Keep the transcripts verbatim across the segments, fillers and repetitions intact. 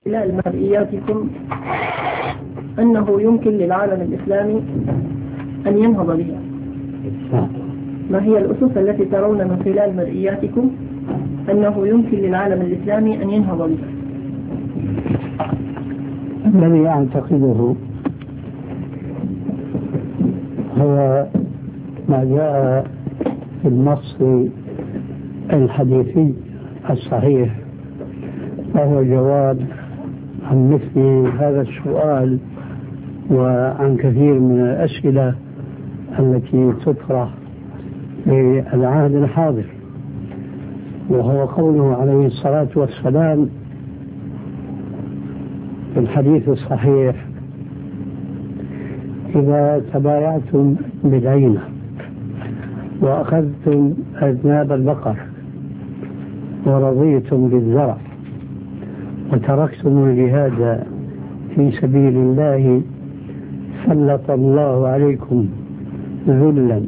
خلال مرئياتكم أنه يمكن للعالم الإسلامي أن ينهض بها؟ ما هي الأسس التي ترون من خلال مرئياتكم أنه يمكن للعالم الإسلامي أن ينهض بها؟ الذي أعتقده هو ما جاء في النص الحديثي الصحيح، وهو جواب عن مثل هذا السؤال وعن كثير من الأسئلة التي تطرح في العهد الحاضر، وهو قوله عليه الصلاة والسلام في الحديث الصحيح: إذا تبايعتم بالعينة وأخذتم أذناب البقر ورضيتم بالزرع وتركتم الجهاد في سبيل الله سلط الله عليكم ذلا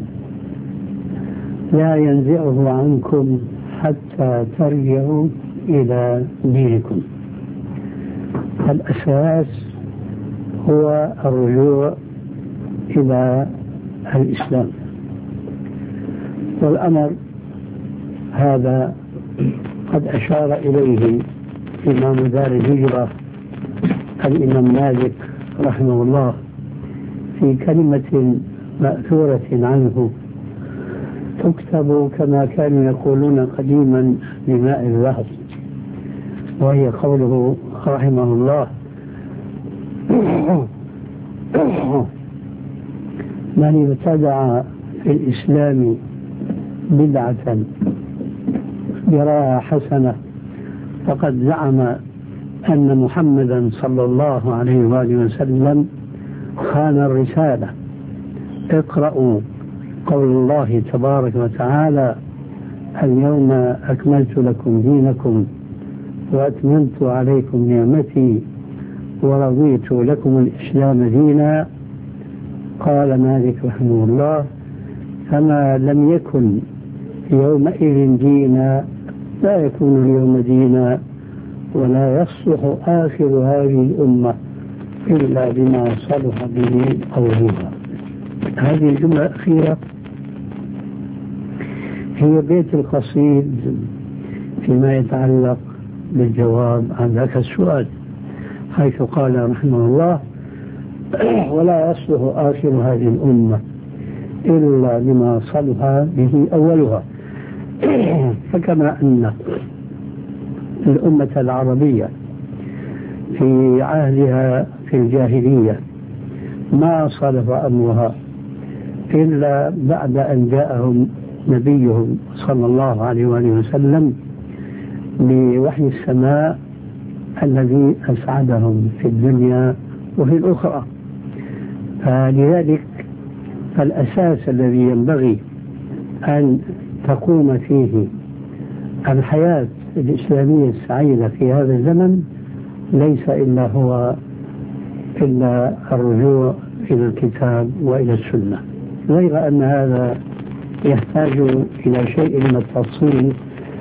لا ينزعه عنكم حتى ترجعوا إلى دينكم. الأساس هو الرجوع إلى الإسلام، والأمر هذا قد أشار إليه إمام دار الهجرة الإمام مالك رحمه الله في كلمة مأثورة عنه تكتب كما كانوا يقولون قديما بماء الذهب، وهي قوله رحمه الله: من ابتدع في الإسلام بدعة يراها حسنة فقد زعم أن محمدا صلى الله عليه وآله وسلم خان الرسالة. اقرأوا قول الله تبارك وتعالى: اليوم أكملت لكم دينكم وأتممت عليكم نعمتي ورضيت لكم الإسلام دينا. قال مالك رحمه الله: فما لم يكن يومئذ دينا لا يكون اليوم دينا، ولا يصلح آخر هذه الأمة إلا بما صلح به أولها. هذه الجملة الأخيرة هي بيت القصيد فيما يتعلق بالجواب عن ذاك السؤال، حيث قال رحمه الله: ولا يصلح آخر هذه الأمة إلا بما صلح به أولها. فكما أن الأمة العربية في عهدها في الجاهلية ما صلح أمرها إلا بعد أن جاءهم نبيهم صلى الله عليه وآله وسلم بوحي السماء الذي أسعدهم في الدنيا وفي الأخرى. فلذلك فالأساس الذي ينبغي أن تقوم فيه الحياة الإسلامية السعيدة في هذا الزمن ليس إلا هو إلا الرجوع إلى الكتاب وإلى السنة، غير أن هذا يحتاج إلى شيء من التفصيل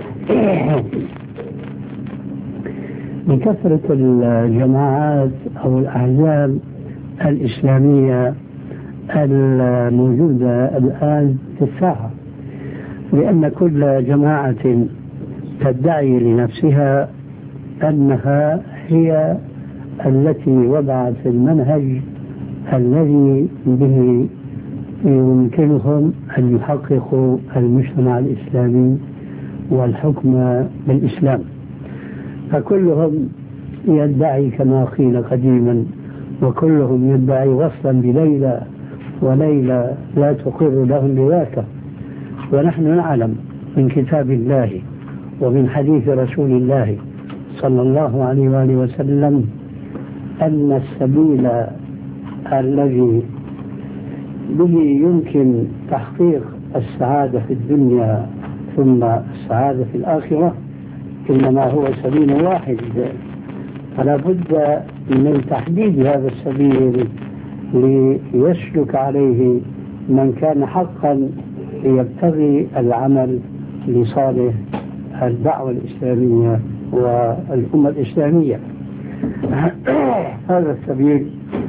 بكثرة الجماعات أو الأحزاب الإسلامية الموجودة الآن في الساحة، لأن كل جماعة تدعي لنفسها أنها هي التي وضعت المنهج الذي به يمكنهم أن يحققوا المجتمع الإسلامي والحكم بالإسلام. فكلهم يدعي كما قيل قديما، وكلهم يدعي وصلا بليلى وليلى لا تقر لهم بذاك. ونحن نعلم من كتاب الله ومن حديث رسول الله صلى الله عليه وآله وسلم أن السبيل الذي به يمكن تحقيق السعادة في الدنيا ثم السعادة في الآخرة إنما هو سبيل واحد، فلا بد من تحديد هذا السبيل ليسلك عليه من كان حقا يبتغي العمل لصالح الدعوة الإسلامية والأمة الإسلامية. هذا السبيل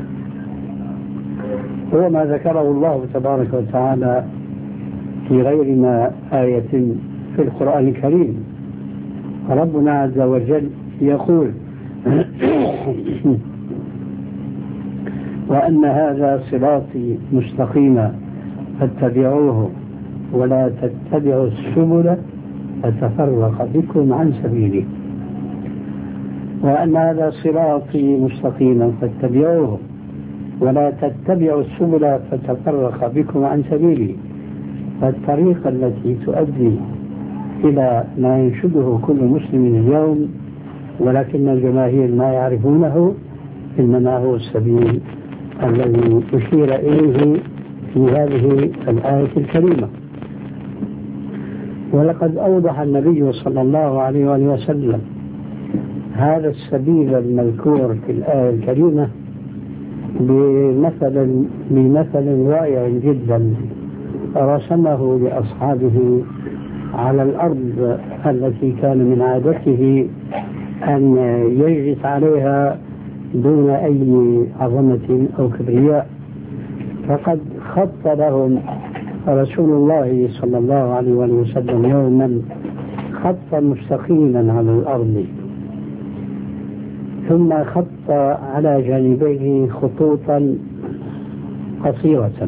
هو ما ذكره الله تبارك وتعالى في غير ما آية في القرآن الكريم. ربنا عز وجل يقول وأن هذا صراطي مستقيما فاتبعوه ولا تتبعوا السبل فتفرق بكم عن سبيله. وأن هذا صراطي مستقيما فاتبعوه ولا تتبعوا السبل فتفرق بكم عن سبيله. فالطريقة التي تؤدي إلى ما ينشده كل مسلم اليوم ولكن الجماهير ما يعرفونه إنما هو السبيل الذي أشير إليه في هذه الآية الكريمة. ولقد أوضح النبي صلى الله عليه وآله وسلم هذا السبيل المذكور في الآية الكريمة بمثل بمثل رائع جدا رسمه لأصحابه على الأرض التي كان من عادته أن يجلس عليها دون أي عظمة أو كبرياء. فقد خط لهم رسول الله صلى الله عليه وسلم يوما خطا مستقيما على الأرض ثم خط على جانبيه خطوطا قصيرة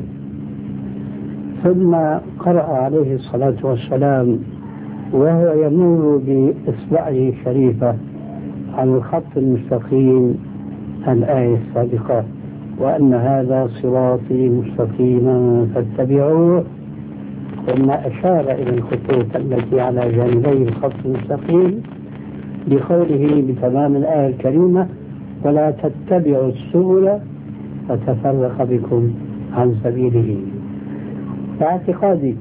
ثم قرأ عليه الصلاة والسلام وهو يمر بإصبعه الشريفة على الخط المستقيم الآية السابقة وأن هذا صراطي مستقيما فاتبعوه ثم أشار إلى الخطوط التي على جانبي الخط المستقيم بقوله بتمام الآية الكريمة ولا تتبعوا السبل فتفرق بكم عن سبيله. فاعتقادي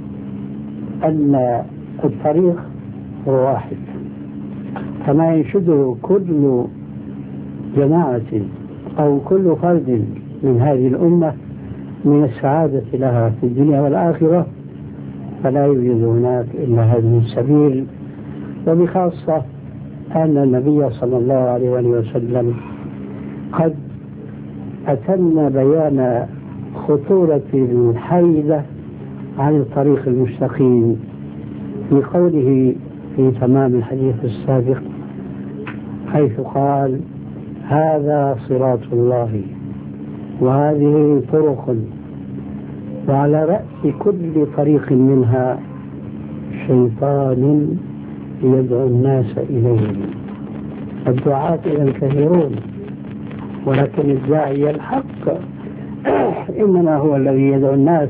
أن الطريق هو واحد كما ينشده كل جماعة أو كل فرد من هذه الأمة من السعادة لها في الدنيا والآخرة فلا يوجد هناك إلا هذه السبيل. وبخاصة أن النبي صلى الله عليه وسلم قد أتم بيان خطورة الحيدة عن الطريق المستقيم في قوله في تمام الحديث السابق حيث قال هذا صراط الله وهذه طرق وعلى رأس كل طريق منها شيطان يدعو الناس إليه. الدعاة إلى الكثيرون ولكن الداعي الحق إنما هو الذي يدعو الناس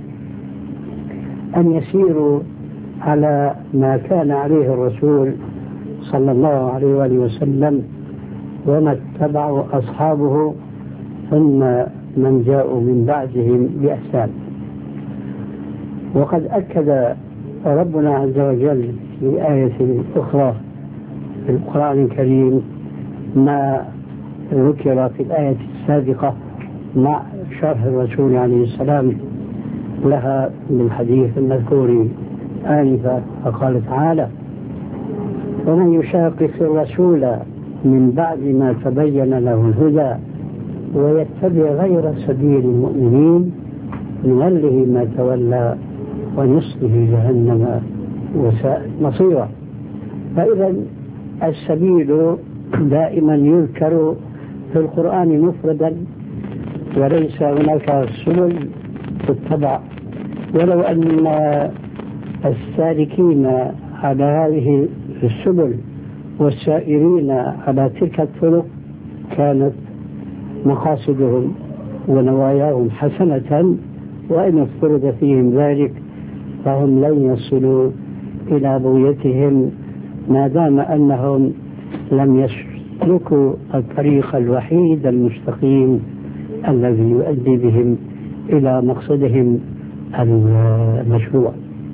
أن يسيروا على ما كان عليه الرسول صلى الله عليه وآله وسلم وما اتبعوا أصحابه ثم من جاءوا من بعدهم بإحسان. وقد أكد ربنا عز وجل في آية أخرى في القرآن الكريم ما ذكر في الآية السابقة مع شرح الرسول عليه السلام لها بالحديث المذكور آنفا فقال تعالى ومن يشاقق الرسول من بعد ما تبين له الهدى ويتبع غير سبيل المؤمنين نوله ما تولى ونصله جهنم وساءت مصيرا. فإذا السبيل دائما يذكر في القرآن مفردا وليس هناك سبل تتبع ولو أن السالكين على هذه السبل والسائرين على تلك الطرق كانت مقاصدهم ونواياهم حسنة وإن افترض فيهم ذلك فهم لن يصلوا إلى بغيتهم ما دام أنهم لم يسلكوا الطريق الوحيد المستقيم الذي يؤدي بهم إلى مقصدهم المشروع.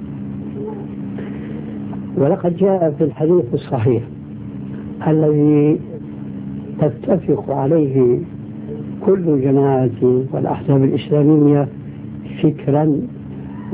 ولقد جاء في الحديث الصحيح الذي تتفق عليه كل جماعة والأحزاب الإسلامية فكرا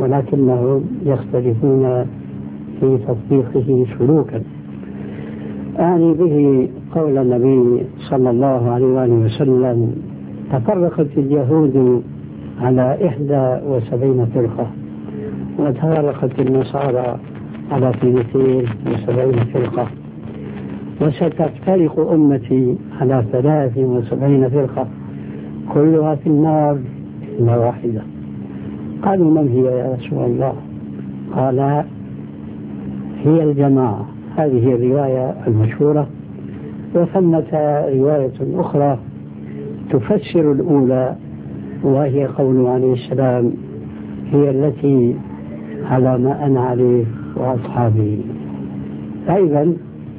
ولكنهم يختلفون في تطبيقه سلوكا أعني به قول النبي صلى الله عليه وآله وسلم: تفرقت اليهود على إحدى وسبعين فرقة، وتفرقت النصارى على اثنتين وسبعين فرقة، وستفترق أمتي على ثلاث وسبعين فرقة، كلها في النار إلا واحدة. قالوا: من هي يا رسول الله؟ قال: هي الجماعة. هذه الرواية المشهورة. وثمة رواية أخرى تفسر الأولى، وهي قوله عليه السلام: هي التي على ما أنا عليه وأصحابي. أيضا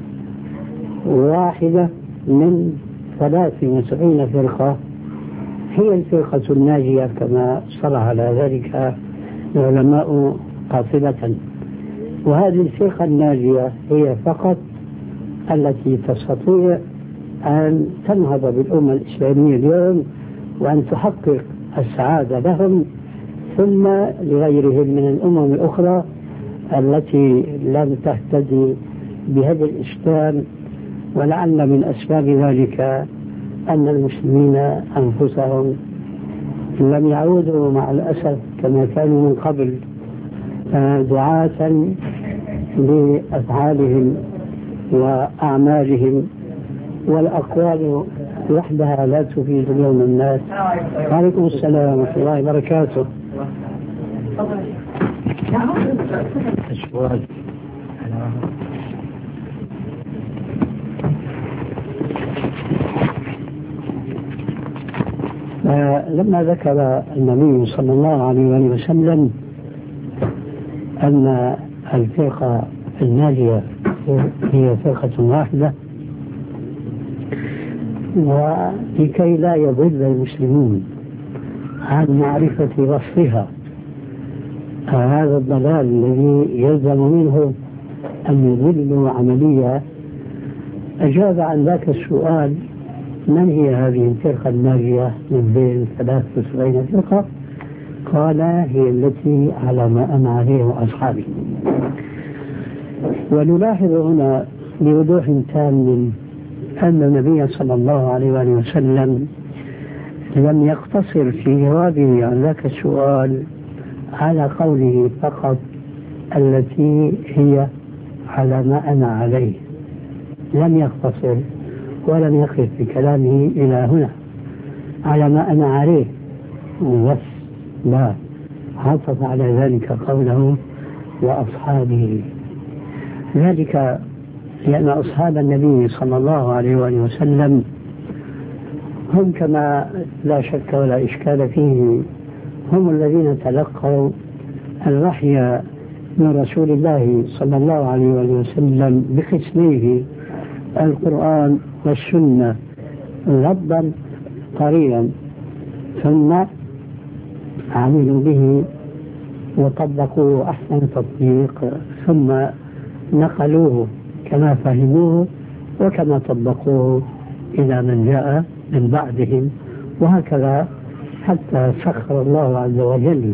واحدة من ثلاث وسبعين فرقة هي الفرقة الناجية، كما صلح على ذلك العلماء قاطبة. وهذه الفرقة الناجية هي فقط التي تستطيع أن تنهض بالأمة الإسلامية اليوم وأن تحقق السعادة لهم ثم لغيرهم من الأمم الأخرى التي لم تهتدي بهدي الإسلام. ولعل من أسباب ذلك أن المسلمين أنفسهم لم يعودوا مع الأسف كما كانوا من قبل دعاة بأفعالهم وأعمالهم، والأقوال وحدها لا تفيد اليوم الناس. وعليكم السلام ورحمة الله وبركاته. لما ذكر النبي صلى الله عليه وسلم أن الفرقة الناجية هي فرقة واحدة، ولكي لا يضل المسلمون عن معرفة وصفها هذا الضلال الذي يلزم منه أن يضلوا عمليا، أجاب عن ذاك السؤال: من هي هذه الفرقة الناجية من بين ثلاث وسبعين فرقة؟ قال: هي التي على ما أنا عليه وأصحابي. ونلاحظ هنا بوضوح تام أن النبي صلى الله عليه وآله وسلم لم يقتصر في جوابه عن ذاك السؤال على قوله فقط التي هي على ما أنا عليه، لم يقتصر ولم يقف بكلامه إلى هنا على ما أنا عليه بس، لا، عطف على ذلك قوله وأصحابه. ذلك لأن أصحاب النبي صلى الله عليه وآله وسلم هم كما لا شك ولا إشكال فيه هم الذين تلقوا الوحي من رسول الله صلى الله عليه وآله وسلم بقسميه القرآن والسنة غضا طريا، ثم عملوا به وطبقوه أحسن تطبيق، ثم نقلوه كما فهموه وكما طبقوه إلى من جاء من بعدهم، وهكذا حتى سخر الله عز وجل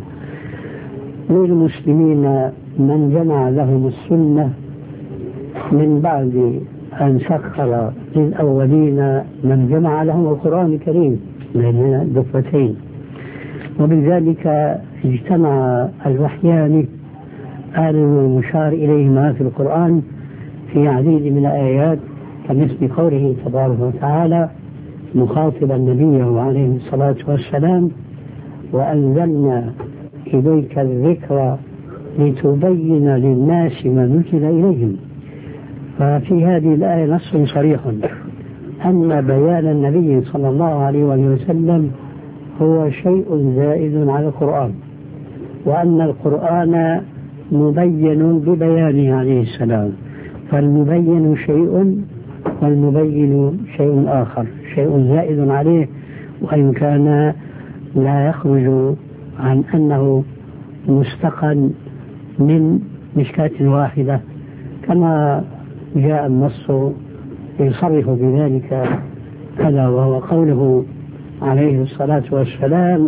للمسلمين من جمع لهم السنة من بعد أن سخر للأولين من جمع لهم القرآن الكريم بين الدفتين. وبذلك اجتمع الوحيان المشار إليهما في القرآن في عديد من الآيات، كمثل قوله تبارك وتعالى مخاطبا نبيه عليه الصلاة والسلام: وأنزلنا إليك الذكر لتبين للناس ما نزل إليهم. ففي هذه الآية نص صريح أن بيان النبي صلى الله عليه وسلم هو شيء زائد على القرآن، وأن القرآن مبين ببيانه عليه السلام، فالمبين شيء والمبين شيء آخر، شيء زائد عليه، وإن كان لا يخرج عن أنه مستقى من مشكاة واحدة، كما جاء النص يصرح بذلك، هذا وهو قوله عليه الصلاة والسلام: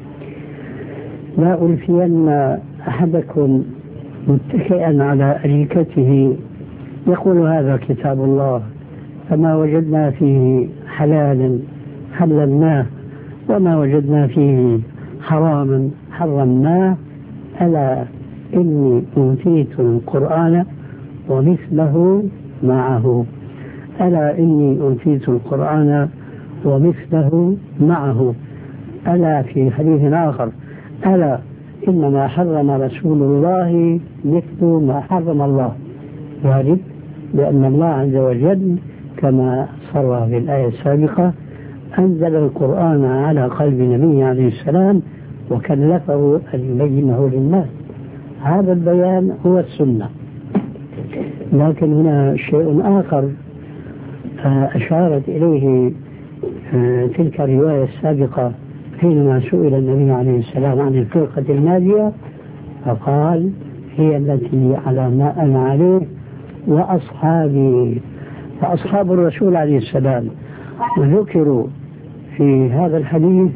لا ألفين أحدكم متكئا على أريكته يقول هذا كتاب الله فما وجدنا فيه حلالا حللناه وما وجدنا فيه حراما حرمناه. ألا إني أوتيت القرآن ومثله معه ألا إني أوتيت القرآن ومثله معه. ألا في حديث آخر ألا إنما حرم رسول الله مثل ما حرم الله. ذلك لأن الله عز وجل كما صرح في الآية السابقة أنزل القرآن على قلب النبي عليه السلام وكلفه أن يبينه للناس. هذا البيان هو السنة. لكن هنا شيء آخر أشارت إليه تلك الرواية السابقة حينما سئل النبي عليه السلام عن الفرقة الناجية فقال هي التي على ما أنا عليه وأصحابي. فأصحاب الرسول عليه السلام وذكروا في هذا الحديث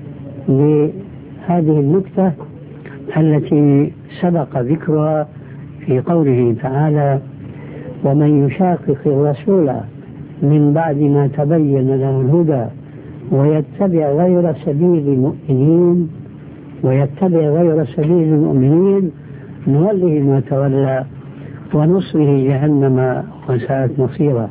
لهذه النكتة التي سبق ذكرها في قوله تعالى ومن يشاقق الرسول من بعد ما تبين له الهدى ويتبع غير سبيل المؤمنين ويتبع غير سبيل المؤمنين نوله ما تولى ونصره جهنم وساءت مصيرا.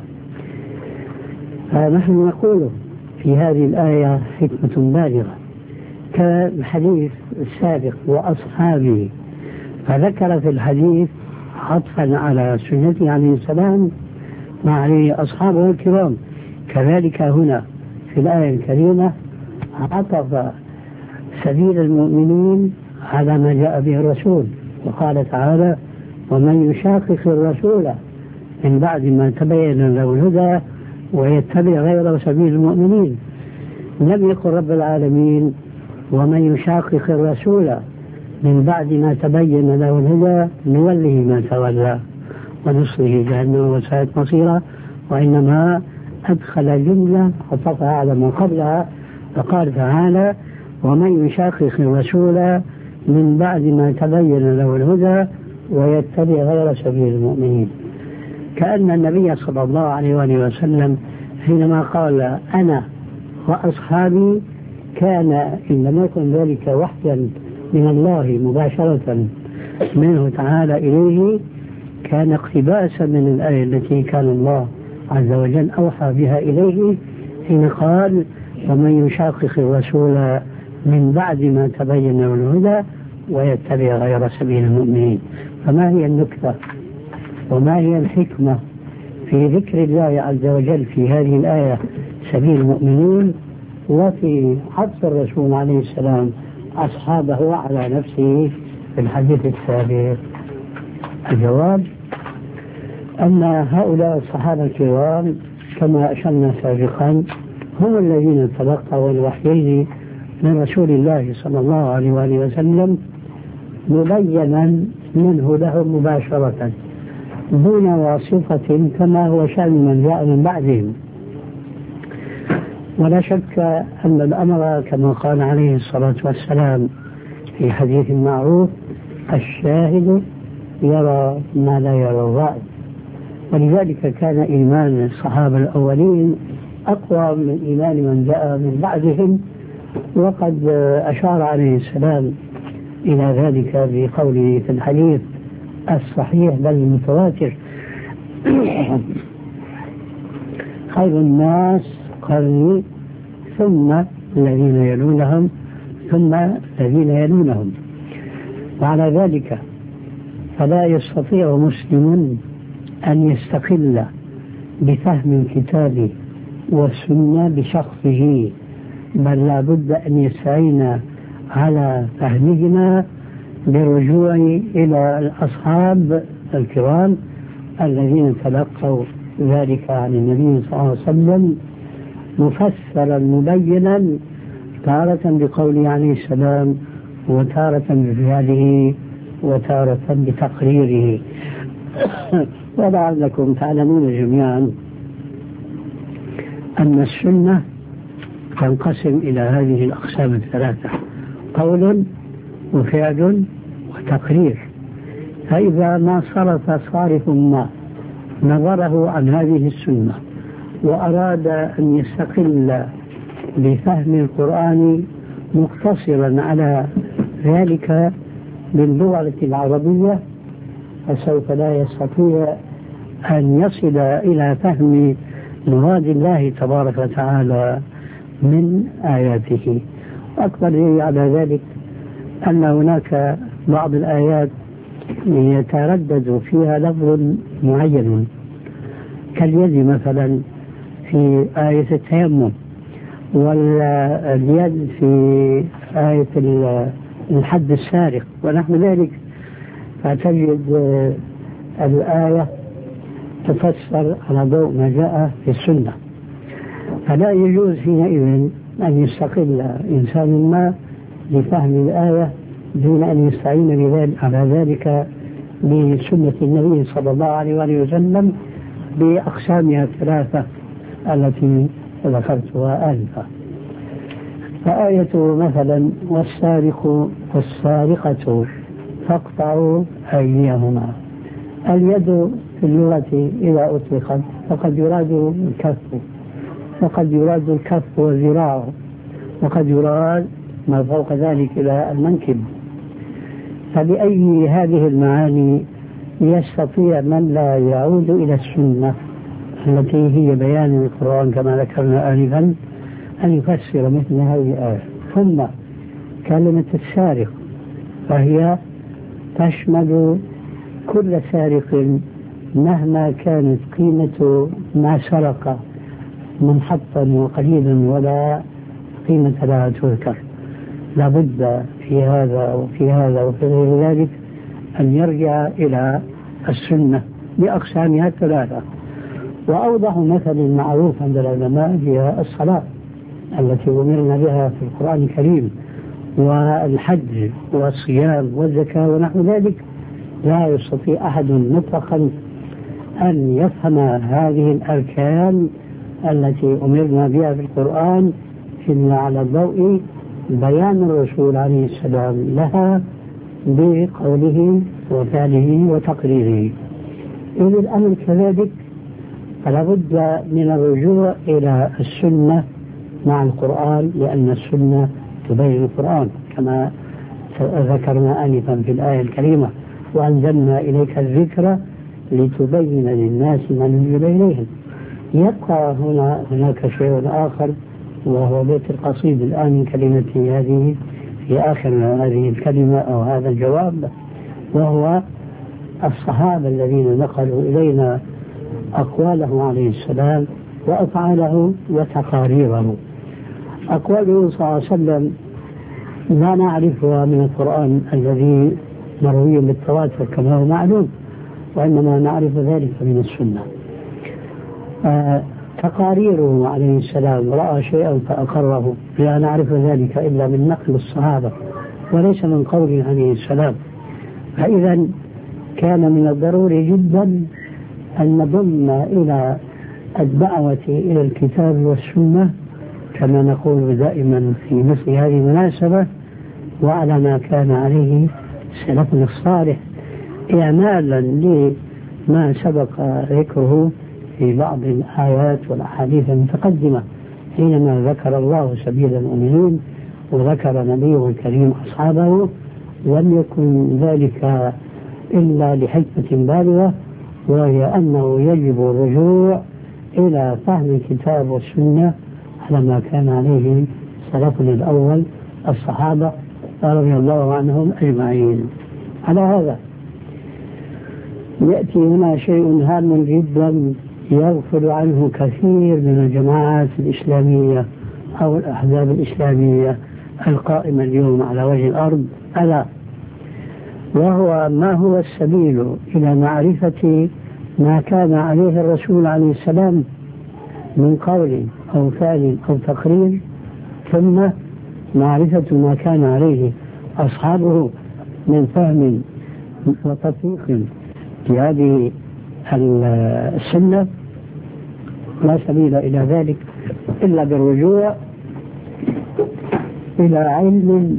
فنحن نقول في هذه الآية حكمة بالغة كالحديث السابق وأصحابه، فذكر في الحديث عطفا على سنته عليه السلام مع عليه أصحابه الكرام. كذلك هنا في الآية الكريمة عطف سبيل المؤمنين على ما جاء به الرسول وقال تعالى ومن يشاقق الرسول من بعد ما تبين له الهدى ويتبع غير سبيل المؤمنين. لم يقل رب العالمين ومن يشاقق الرسول من بعد ما تبين له الهدى نوله ما تولى ونصره جهنم وساءت مصيرا، وإنما أدخل جملة عطفها على ما قبلها فقال تعالى ومن يشاقق الرسول من بعد ما تبين له الهدى ويتبع غير سبيل المؤمنين. كأن النبي صلى الله عليه وآله وسلم حينما قال أنا وأصحابي كان إن لم يكن ذلك وحيا من الله مباشرة منه تعالى إليه، كان اقتباسا من الآية التي كان الله عز وجل أوحى بها إليه حين قال ومن يشاقق الرسول من بعد ما تبين له الهدى ويتبع غير سبيل المؤمنين. فما هي النكتة وما هي الحكمة في ذكر الله عز وجل في هذه الآية سبيل المؤمنين وفي حث الرسول عليه السلام أصحابه على نفسه في الحديث السابق؟ الجواب أن هؤلاء الصحابة الكرام كما أشرنا سابقا هم الذين تلقوا الوحيين من رسول الله صلى الله عليه وآله وسلم مبينا منه لهم مباشرة دون واسطة كما هو شأن من جاء من بعدهم. ولا شك أن الأمر كما قال عليه الصلاة والسلام في حديث معروف الشاهد يرى ما لا يرى الرائي، ولذلك كان إيمان الصحابة الأولين أقوى من إيمان من جاء من بعدهم، وقد أشار عليه السلام إلى ذلك بقوله في الحديث الصحيح بل المتواتر خير الناس قرني ثم الذين يلونهم ثم الذين يلونهم. وعلى ذلك فلا يستطيع مسلم أن يستقل بفهم الكتاب والسنة بشخصه، بل لا بد أن يستعين على فهمهما بالرجوع إلى الأصحاب الكرام الذين تلقوا ذلك عن النبي صلى الله عليه وسلم مفسرا مبينا تارة بقوله عليه السلام وتارة بفعله وتارة بتقريره. ولعلكم تعلمون جميعا أن السنة تنقسم إلى هذه الأقسام الثلاثة: قول وفعل وتقرير. فإذا ما صرف صارف ما نظره عن هذه السنة وأراد أن يستقل بفهم القرآن مقتصرا على ذلك باللغة العربية، فسوف لا يستطيع أن يصل إلى فهم مراد الله تبارك وتعالى من آياته. أكبر دليل على ذلك أن هناك بعض الآيات يتردد فيها لفظ معين كاليد مثلا في آية التيمم، واليد في آية الحد السارق ونحو ذلك، فتجد الآية تفسر على ضوء ما جاء في السنة. فلا يجوز حينئذ أن يستقل إنسان ما لفهم الآية دون أن يستعين بذلك على ذلك بسنة النبي صلى الله عليه وآله وسلم بأقسامها الثلاثة التي ذكرتها آنفا. فآية مثلا والسارق والسارقة فاقطعوا أيديهما، اليد في اللغة إذا أطلقت فقد يراد الكف، وقد يراد الكف والذراع، وقد يراد ما فوق ذلك إلى المنكب. فبأي هذه المعاني يستطيع من لا يعود إلى السنة التي هي بيان القرآن كما ذكرنا آنفا أن يفسر مثل هذه الآية؟ ثم كلمة السارق فهي تشمل كل سارق مهما كانت قيمة ما سرق منحطا وقليلا ولا قيمة لها تذكر. لابد في هذا وفي هذا وفي غير ذلك أن يرجع إلى السنة بأقسامها الثلاثة. وأوضح مثل معروف عند العلماء هي الصلاة التي أمرنا بها في القرآن الكريم، والحج والصيام والزكاة ونحو ذلك. لا يستطيع أحد مطلقا أن يفهم هذه الأركان التي أمرنا بها في القرآن إلا على ضوء بيان الرسول عليه السلام لها بقوله وفعله وتقريره. إذ الأمر كذلك فلا بد من الرجوع إلى السنة مع القرآن، لأن السنة تبين القرآن كما ذكرنا آنفا في الآية الكريمة: وأنزلنا إليك الذكر لتبين للناس ما نزل إليهم. يبقى هنا هناك شيء آخر وهو بيت القصيد الآن من كلمتي هذه في آخر هذه الكلمة أو هذا الجواب، وهو الصحابة الذين نقلوا إلينا أقواله عليه السلام وأفعاله وتقاريره. أقواله صلى الله عليه وسلم لا نعرفها من القرآن الذي مروي بالتواتر كما هو معلوم، وإنما نعرف ذلك من السنة. آه تقاريره عليه السلام رأى شيئا فأقره، لا نعرف ذلك إلا من نقل الصحابة وليس من قوله عليه السلام. فإذا كان من الضروري جدا أن نضم إلى الدعوة إلى الكتاب والسنة كما نقول دائما في مثل هذه المناسبة وعلى ما كان عليه سلفنا الصالح، إعمالا لما سبق ذكره في بعض الآيات والأحاديث المتقدمة حينما ذكر الله سبيل المؤمنين وذكر نبيه الكريم أصحابه، لم يكن ذلك إلا لحكمة بالغة، وهي أنه يجب الرجوع إلى فهم الكتاب والسنة على ما كان عليه سلفنا الأول الصحابة رضي الله عنهم أجمعين. على هذا يأتي هنا شيء هام جدا يغفل عنه كثير من الجماعات الإسلامية أو الأحزاب الإسلامية القائمة اليوم على وجه الأرض، ألا وهو ما هو السبيل إلى معرفة ما كان عليه الرسول عليه السلام من قول أو فعل أو تقرير، ثم معرفة ما كان عليه أصحابه من فهم وتطبيق لهذه السنة. لا سبيل إلى ذلك إلا بالرجوع إلى علم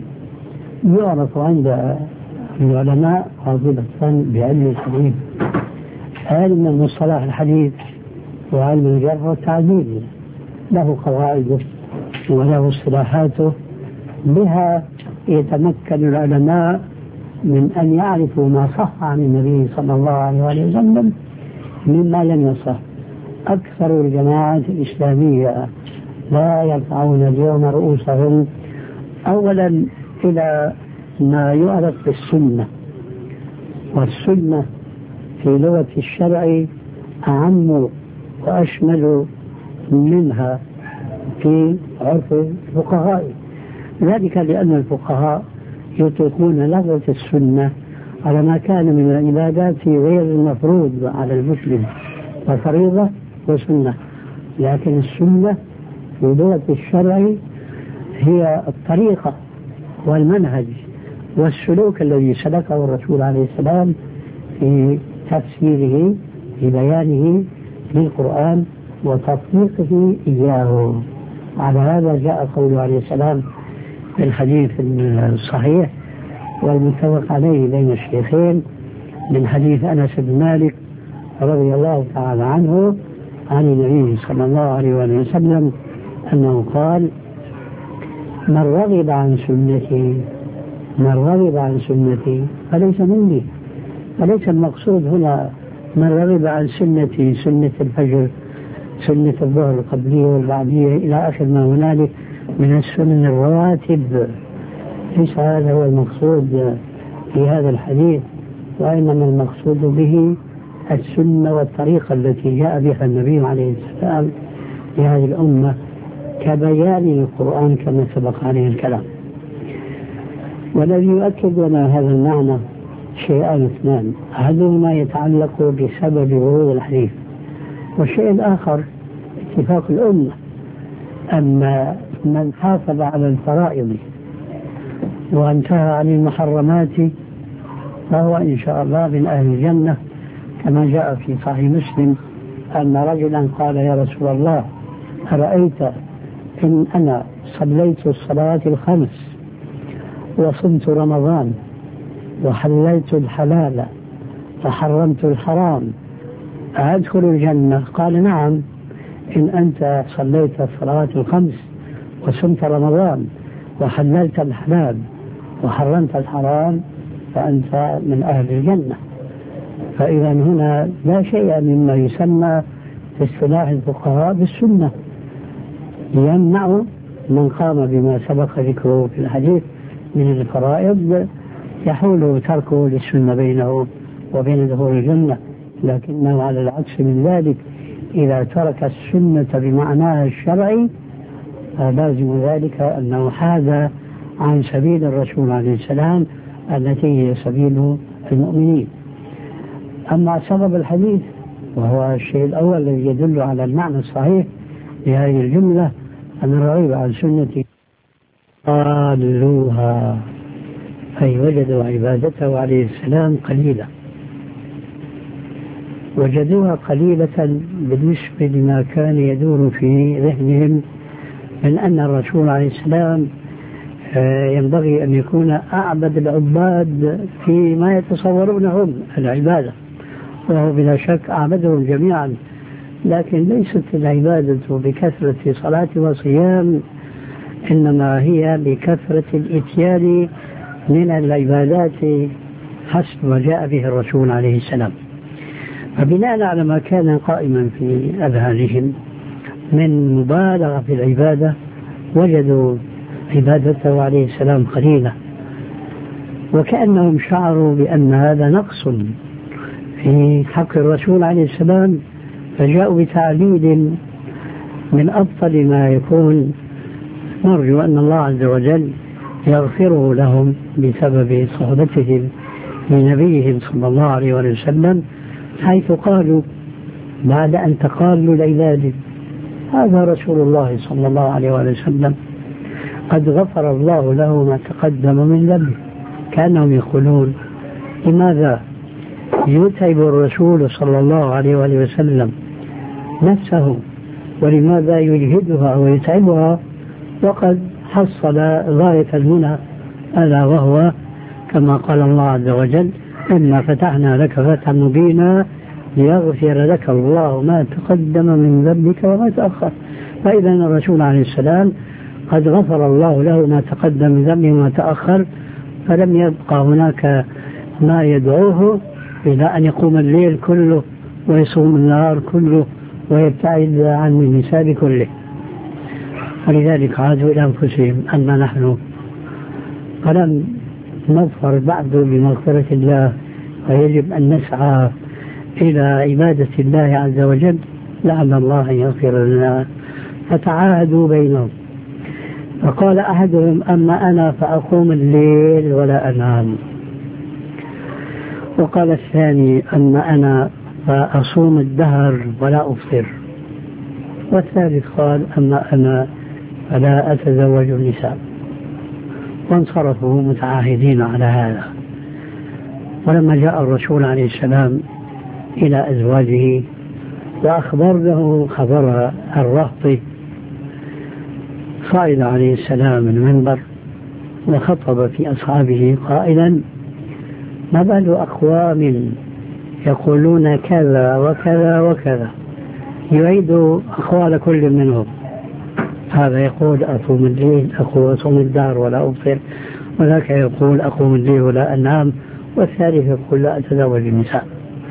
يعرف عند العلماء خاصة بعلم الحديث علم مصطلح الحديث وعلم الجرح والتعديل له قواعده وله اصطلاحاته، بها يتمكن العلماء من أن يعرفوا ما صح عن النبي صلى الله عليه وسلم مما لم يصح. أكثر الجماعات الإسلامية لا يرفعون اليوم رؤوسهم أولا إلى ما يعرف بالسنة، والسنة في لغة الشرع أعم وأشمل منها في عرف الفقهاء، ذلك لأن الفقهاء يطلقون لفظة السنة على ما كان من العبادات غير المفروض على المسلم، وفريضة وسنة، لكن السنة في لغة الشرع هي الطريقة والمنهج والسلوك الذي سلكه الرسول عليه السلام في تفسيره في بيانه للقرآن وتطبيقه إياه. على هذا جاء قوله عليه السلام في الحديث الصحيح والمتفق عليه بين الشيخين من حديث أنس بن مالك رضي الله تعالى عنه عن النبي صلى الله عليه وسلم أنه قال: من رغب عن سنتي من رغب عن سنتي فليس مني. فليس المقصود هنا من رغب عن سنتي سنة الفجر، سنة الظهر القبلية والبعدية إلى آخر ما هنالك من السنن الرواتب، ليس هذا هو المقصود في هذا الحديث، وإنما المقصود به السنة والطريقة التي جاء بها النبي عليه السلام لهذه الأمة كبيان القرآن كما سبق عليه الكلام. والذي يؤكد لنا هذا المعنى شيئان اثنان: أحدهما يتعلق بسبب ورود الحديث، والشيء الآخر اتفاق الأمة أن من حافظ على الفرائض وانتهى عن المحرمات فهو إن شاء الله من أهل الجنة، كما جاء في صحيح مسلم أن رجلا قال: يا رسول الله، أرأيت إن أنا صليت الصلاة الخمس وصمت رمضان وحللت الحلال وحرمت الحرام أدخل الجنة؟ قال: نعم، إن أنت صليت الصلاة الخمس وصمت رمضان وحللت الحلال وحرمت الحرام فأنت من أهل الجنة. فإذا هنا لا شيء مما يسمى في اصطلاح الفقهاء بالسنة يمنع من قام بما سبق ذكره في الحديث من الفرائض، يحول تركه للسنة بينه وبين دخول الجنة، لكنه على العكس من ذلك إذا ترك السنة بمعناها الشرعي فلازم ذلك أنه حاد عن سبيل الرسول عليه السلام التي هي سبيل المؤمنين. أما سبب الحديث وهو الشيء الأول الذي يدل على المعنى الصحيح لهذه الجملة أن الرغيب عن سنتي قالوها، أي وجدوا عبادته عليه السلام قليلة، وجدوها قليلة بالنسبة لما كان يدور في ذهنهم من أن الرسول عليه السلام ينبغي أن يكون أعبد العباد فيما يتصورونهم العبادة، وهو بلا شك أعبدهم جميعا، لكن ليست العبادة بكثرة صلاة وصيام، إنما هي بكثرة الإتيان من العبادات حسب ما جاء به الرسول عليه السلام. فبناء على ما كان قائما في أذهانهم من مبالغة في العبادة وجدوا عبادته عليه السلام قليلة، وكأنهم شعروا بأن هذا نقص في حق الرسول عليه السلام، فجاءوا بتعليل من أبطل ما يكون. نرجو أن الله عز وجل يغفره لهم بسبب صحبتهم لنبيهم صلى الله عليه وسلم، حيث قالوا بعد أن تقالوا العباد: هذا رسول الله صلى الله عليه وسلم قد غفر الله له ما تقدم من ذنبه. كانهم يقولون: لماذا يتعب الرسول صلى الله عليه وسلم نفسه، ولماذا يجهدها ويتعبها وقد حصل غاية المنى، ألا وهو كما قال الله عز وجل: إنا فتحنا لك فتحا مبينا ليغفر لك الله ما تقدم من ذنبك وما تأخر. فإذا الرسول عليه السلام قد غفر الله له ما تقدم من ذنبه وما تأخر، فلم يبقى هناك ما يدعوه إلى أن يقوم الليل كله ويصوم النهار كله ويبتعد عن النساء كله. ولذلك عادوا إلى أنفسهم أما نحن فلم نظفر بعد بمغفرة الله ويجب أن نسعى إلى عبادة الله عز وجل، لعل الله أن يغفر لنا. فتعاهدوا بينهم، فقال أحدهم أما أنا فأقوم الليل ولا أنام، وقال الثاني أما أنا فأصوم الدهر ولا أفطر، والثالث قال أما أنا فلا أتزوج النساء. وانصرفوا متعاهدين على هذا. ولما جاء الرسول عليه السلام إلى أزواجه وأخبر له خبر الرهط، صعد عليه السلام المنبر وخطب في أصحابه قائلا ما بال أقوام يقولون كذا وكذا وكذا، يعيد أقوال كل منهم. هذا يقول أصوم الليل أقول أصوم الدهر ولا أبصر، وذاك يقول أقوم الليل ولا أنام، والثالث يقول لا أتزوج النساء.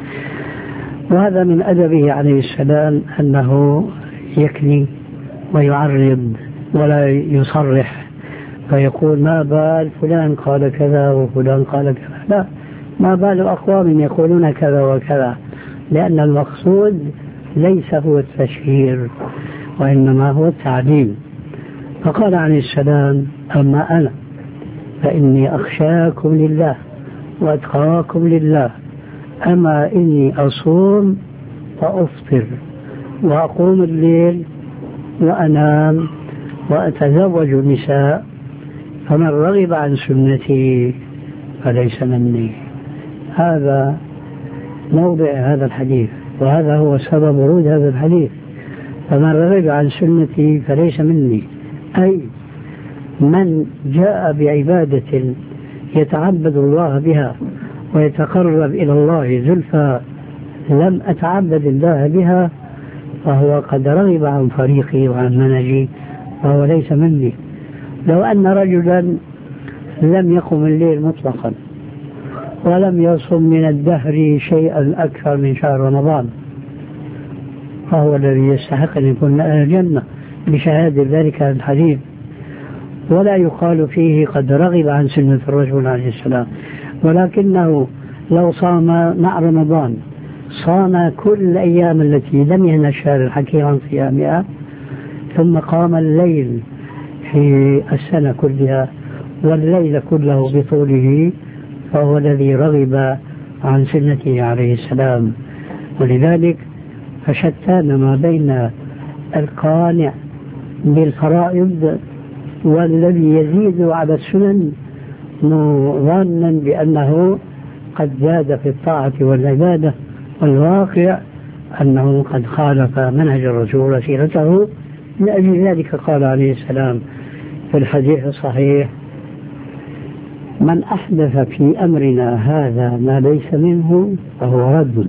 وهذا من أدبه عليه السلام أنه يكني ويعرض ولا يصرح، فيقول ما بال فلان قال كذا وفلان قال كذا، لا، ما بال أقوام يقولون كذا وكذا، لأن المقصود ليس هو التشهير وإنما هو التعليم. فقال عليه السلام أما أنا فإني أخشاكم لله وأتقاكم لله، أما إني أصوم وأفطر وأقوم الليل وأنام وأتزوج النساء، فمن رغب عن سنتي فليس مني. هذا موضع هذا الحديث، وهذا هو سبب ورود هذا الحديث. فمن رغب عن سنتي فليس مني، أي من جاء بعبادة يتعبد الله بها ويتقرب إلى الله زلفى لم أتعبد الله بها فهو قد رغب عن طريقي وعن منهجي فهو ليس مني. لو أن رجلا لم يقم الليل مطلقا ولم يصم من الدهر شيئا أكثر من شهر رمضان فهو الذي يستحق أن يكون أهل الجنة بشهادة ذلك الحديث، ولا يقال فيه قد رغب عن سنة الرسول عليه السلام. ولكنه لو صام مع رمضان صام كل الأيام التي لم ينهى الشهر الحكيم عن صيامها، ثم قام الليل في السنة كلها والليل كله بطوله، فهو الذي رغب عن سنته عليه السلام. ظنلذلك فشتان ما بين القانع بالفرائض والذي يزيد على السنن ظانا بأنه قد زاد في الطاعة والعبادة، والواقع أنه قد خالف منهج الرسول وسيرته. من أجل ذلك قال عليه السلام في الحديث الصحيح من أحدث في أمرنا هذا ما ليس منه فهو رد.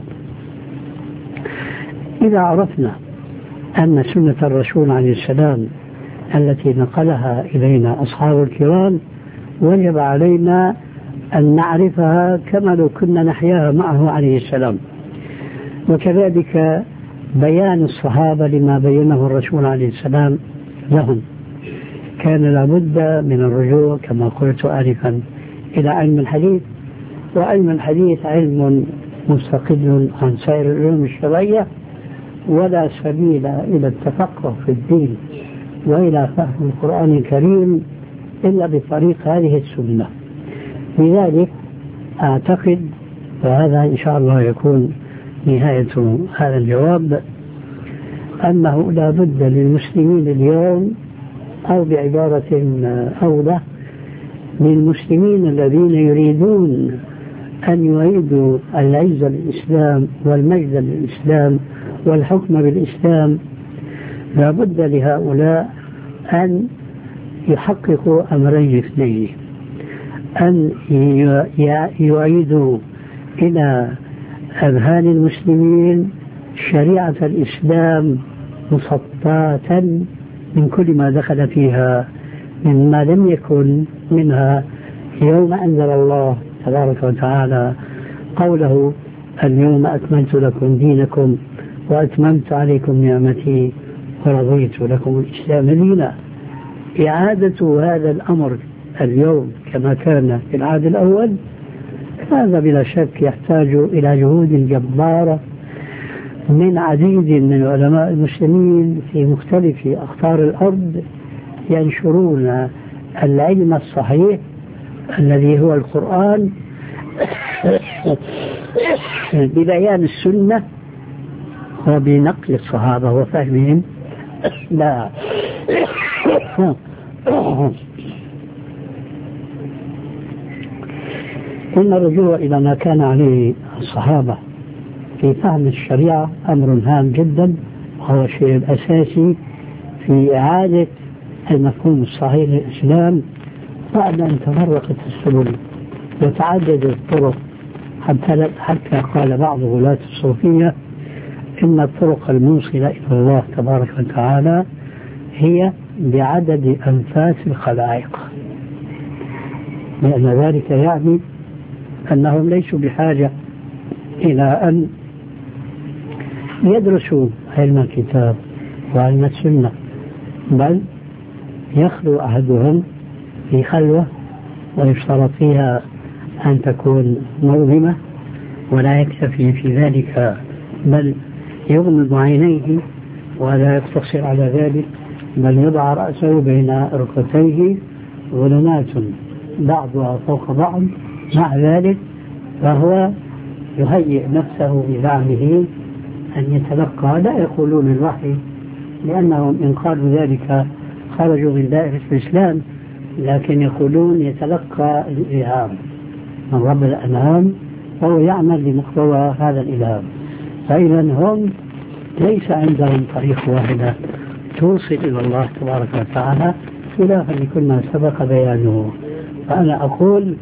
إذا عرفنا أن سنة الرسول عليه السلام التي نقلها إلينا أصحاب الكرام وجب علينا أن نعرفها كما لو كنا نحياها معه عليه السلام، وكذلك بيان الصحابة لما بينه الرسول عليه السلام لهم. كان لابد من الرجوع كما قلت آنفا إلى علم الحديث، وعلم الحديث علم مستقل عن سائر العلوم الشرعية، ولا سبيل إلى التفقه في الدين وإلى فهم القرآن الكريم إلا بطريق هذه السنة. لذلك أعتقد، وهذا إن شاء الله يكون نهاية هذا الجواب، أنه لا بد للمسلمين اليوم، أو بعبارة أوضح للمسلمين الذين يريدون أن يعيدوا العزة للإسلام والمجد للإسلام والحكم بالإسلام، لا بد لهؤلاء أن يحققوا أمرين اثنين: أن يعيدوا إلى أذهان المسلمين شريعة الإسلام مصطاة من كل ما دخل فيها مما لم يكن منها يوم أنزل الله تبارك وتعالى قوله اليوم أكملت لكم دينكم وأتممت عليكم نعمتي ورضيت لكم الإسلام دينا. إعادة هذا الأمر اليوم كما كان في العهد الأول هذا بلا شك يحتاج إلى جهود جبارة من عديد من علماء المسلمين في مختلف أقطار الأرض ينشرون العلم الصحيح الذي هو القرآن ببيان السنة وبنقل الصحابة وفهمهم لا إن الرجوع إلى ما كان عليه الصحابة في فهم الشريعة أمر هام جدا، وهو الشيء الأساسي في إعادة المفهوم الصحيح للإسلام بعد أن تفرقت السبل وتعددت الطرق، حتى حتى قال بعض غلاة الصوفية إن الطرق الموصلة إلى الله تبارك وتعالى هي بعدد أنفاس الخلائق، لأن ذلك يعني أنهم ليسوا بحاجة إلى أن يدرسوا علم الكتاب وعلم السنة، بل يخلو أحدهم في خلوة ويشترط فيها أن تكون مظلمة، ولا يكتفي في ذلك بل يغمض عينيه ولا يقتصر على ذلك، بل يضع رأسه بين ركبتيه ظلمات بعضها فوق بعض. مع ذلك فهو يهيئ نفسه بزعمه أن يتلقى، لا يقولون الوحي لأنهم إن قالوا ذلك خرجوا من دائرة الإسلام، لكن يقولون يتلقى الإلهام من رب الأنعام وهو يعمل لمقتضى هذا الإلهام. فإذا هم ليس عندهم طريق واحدة توصل إلى الله تبارك وتعالى خلافا لكل ما سبق بيانه. فأنا أقول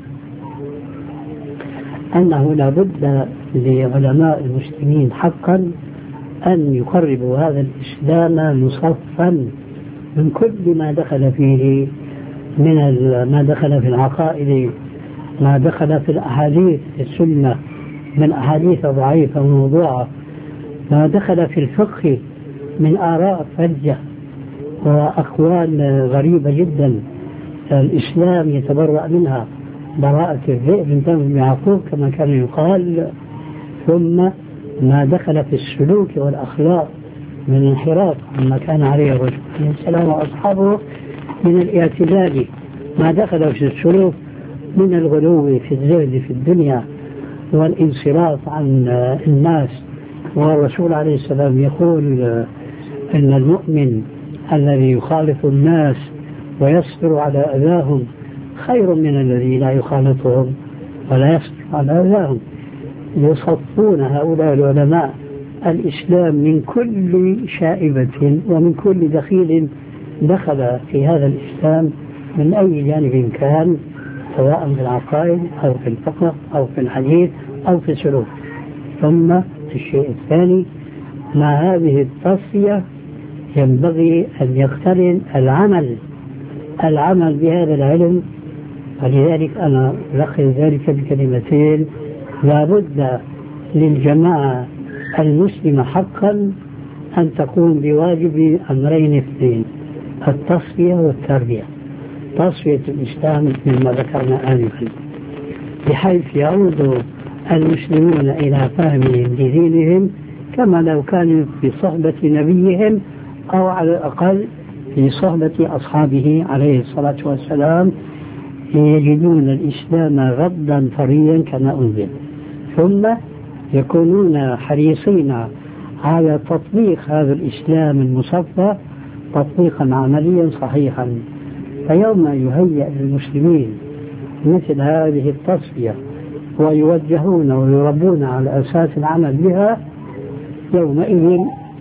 أنه لا بد لعلماء المسلمين حقا أن يقربوا هذا الإسلام مصفا من كل ما دخل فيه، من ما دخل في العقائد، ما دخل في الأحاديث في السنة من أحاديث ضعيفة وموضوعة، ما دخل في الفقه من آراء فجة وأقوال غريبة جدا الإسلام يتبرأ منها براءة الذئب من دم يعقوب كما كان يقال، ثم ما دخل في السلوك والأخلاق من انحراف عما كان عليه الرسول عليه السلام وأصحابه من الاعتدال، ما دخل في السلوك من الغلو في الزهد في الدنيا والانصراف عن الناس. والرسول عليه السلام يقول إن المؤمن الذي يخالف الناس ويصبر على أذاهم خير من الذي لا يخالطهم ولا يصبر على أذاهم. يصفون هؤلاء العلماء الإسلام من كل شائبة ومن كل دخيل دخل في هذا الإسلام من أي جانب كان، سواء في العقائد أو في الفقه أو في الحديث أو في السلوك. ثم الشيء الثاني، مع هذه التصفية ينبغي أن يقترن العمل العمل بهذا العلم. ولذلك أنا ألخص ذلك بكلمتين: لا بد للجماعة المسلمة حقا أن تقوم بواجب أمرين اثنين: التصفية والتربية. تصفية الإسلام مما ذكرنا آنفا، بحيث يعود المسلمون إلى فهمهم لدينهم كما لو كانوا في صحبة نبيهم، أو على الأقل في صحبة أصحابه عليه الصلاة والسلام، يجدون الإسلام غضا طريا كما أنزل، ثم يكونون حريصين على تطبيق هذا الإسلام المصفى تطبيقا عمليا صحيحا. فيوم يهيئ للمسلمين مثل هذه التصفية ويوجهون ويربون على أساس العمل بها، يومئذ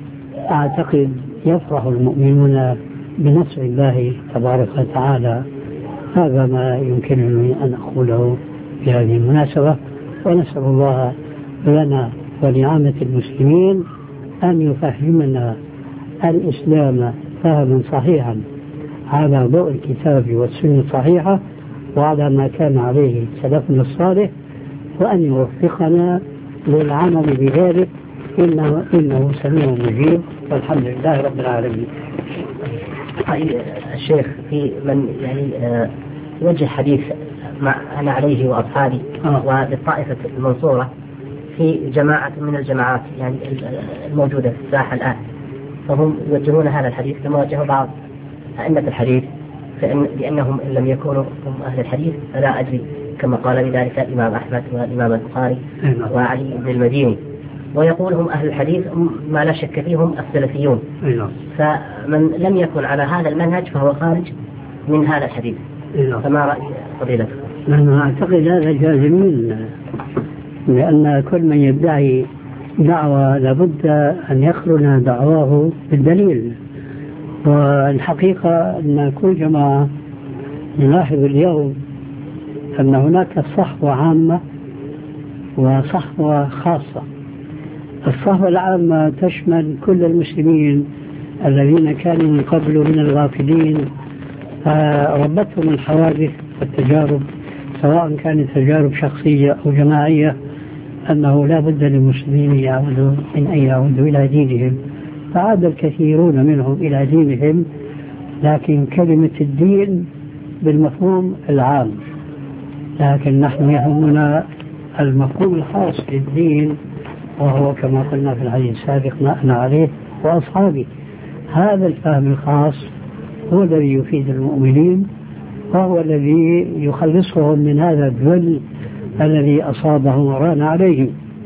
أعتقد يفرح المؤمنون بنصر الله تبارك وتعالى. هذا ما يمكنني أن أقوله في هذه المناسبة، ونسأل الله لنا ولعامة المسلمين أن يفهمنا الإسلام فهما صحيحا على ضوء الكتاب والسنة الصحيحة وعلى ما كان عليه سلفنا الصالح، وأن يوفقنا للعمل بذلك، إنه, إنه سميع مجيب، والحمد لله رب العالمين. الشيخ، في من يعني يوجه حديث مع أنا عليه وأصحابي آه. وللطائفة المنصورة في جماعة من الجماعات يعني الموجودة في الساحة الآن، فهم يوجهون هذا الحديث كما وجهوا بعض أئمة الحديث، فإن لأنهم إن لم يكونوا هم أهل الحديث فلا أدري، كما قال بذلك الإمام أحمد والإمام البخاري وعلي بن المديني، ويقول هم أهل الحديث ما لا شك فيهم السلفيون، فمن لم يكن على هذا المنهج فهو خارج من هذا الحديث. فما رأي فضيلتك؟ أنا أعتقد هذا جازمين، لأن كل من يدعي دعوة لابد أن يقرن دعواه بالدليل، والحقيقة أن كل جماعة نلاحظ اليوم أن هناك صحوة عامة وصحوة خاصة. الصحوة العامة تشمل كل المسلمين الذين كانوا من قبل من الغافلين، ربتهم الحوادث والتجارب سواء كانت تجارب شخصية أو جماعية، أنه لا بد للمسلمين يعودوا من أن يعودوا إلى دينهم، فعاد الكثيرون منهم إلى دينهم، لكن كلمة الدين بالمفهوم العام، لكن نحن يهمنا المفهوم الخاص للدين، وهو كما قلنا في الحديث السابق ما أنا عليه وأصحابي. هذا الفهم الخاص هو الذي يفيد المؤمنين، وهو الذي يخلصهم من هذا الذل الذي أصابهم وران عليهم.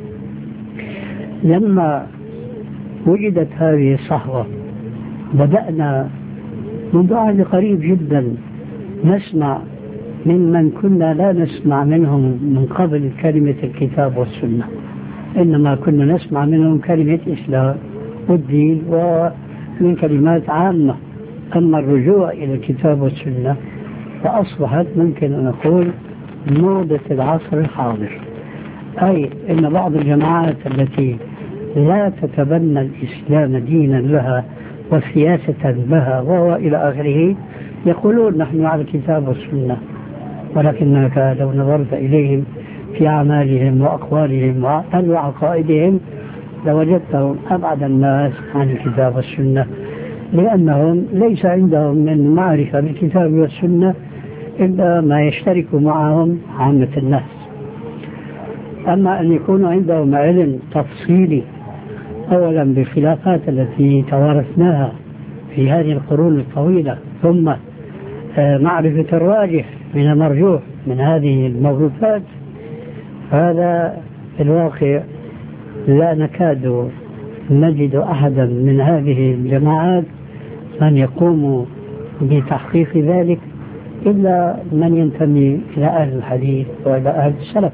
لما وجدت هذه الصحوة بدأنا منذ عهد قريب جدا نسمع ممن كنا لا نسمع منهم من قبل كلمة الكتاب والسنة، إنما كنا نسمع منهم كلمة إسلام والدين ومن كلمات عامة. أما الرجوع إلى الكتاب والسنة فأصبحت ممكن أن نقول موضة العصر الحاضر، أي أن بعض الجماعات التي لا تتبنى الإسلام دينا لها وسياسة لها وإلى آخره يقولون نحن على الكتاب والسنة، ولكنك لو نظرت إليهم في أعمالهم وأقوالهم وعقائدهم لوجدتهم أبعد الناس عن الكتاب والسنة، لأنهم ليس عندهم من معرفة بالكتاب والسنة إلا ما يشترك معهم عامة الناس. أما أن يكون عندهم علم تفصيلي أولا بالخلافات التي توارثناها في هذه القرون الطويلة، ثم معرفة الراجح من المرجوح من هذه الموروثات، هذا في الواقع لا نكاد نجد أحدا من هذه الجماعات من يقوم بتحقيق ذلك إلا من ينتمي إلى أهل الحديث وإلى أهل السلف،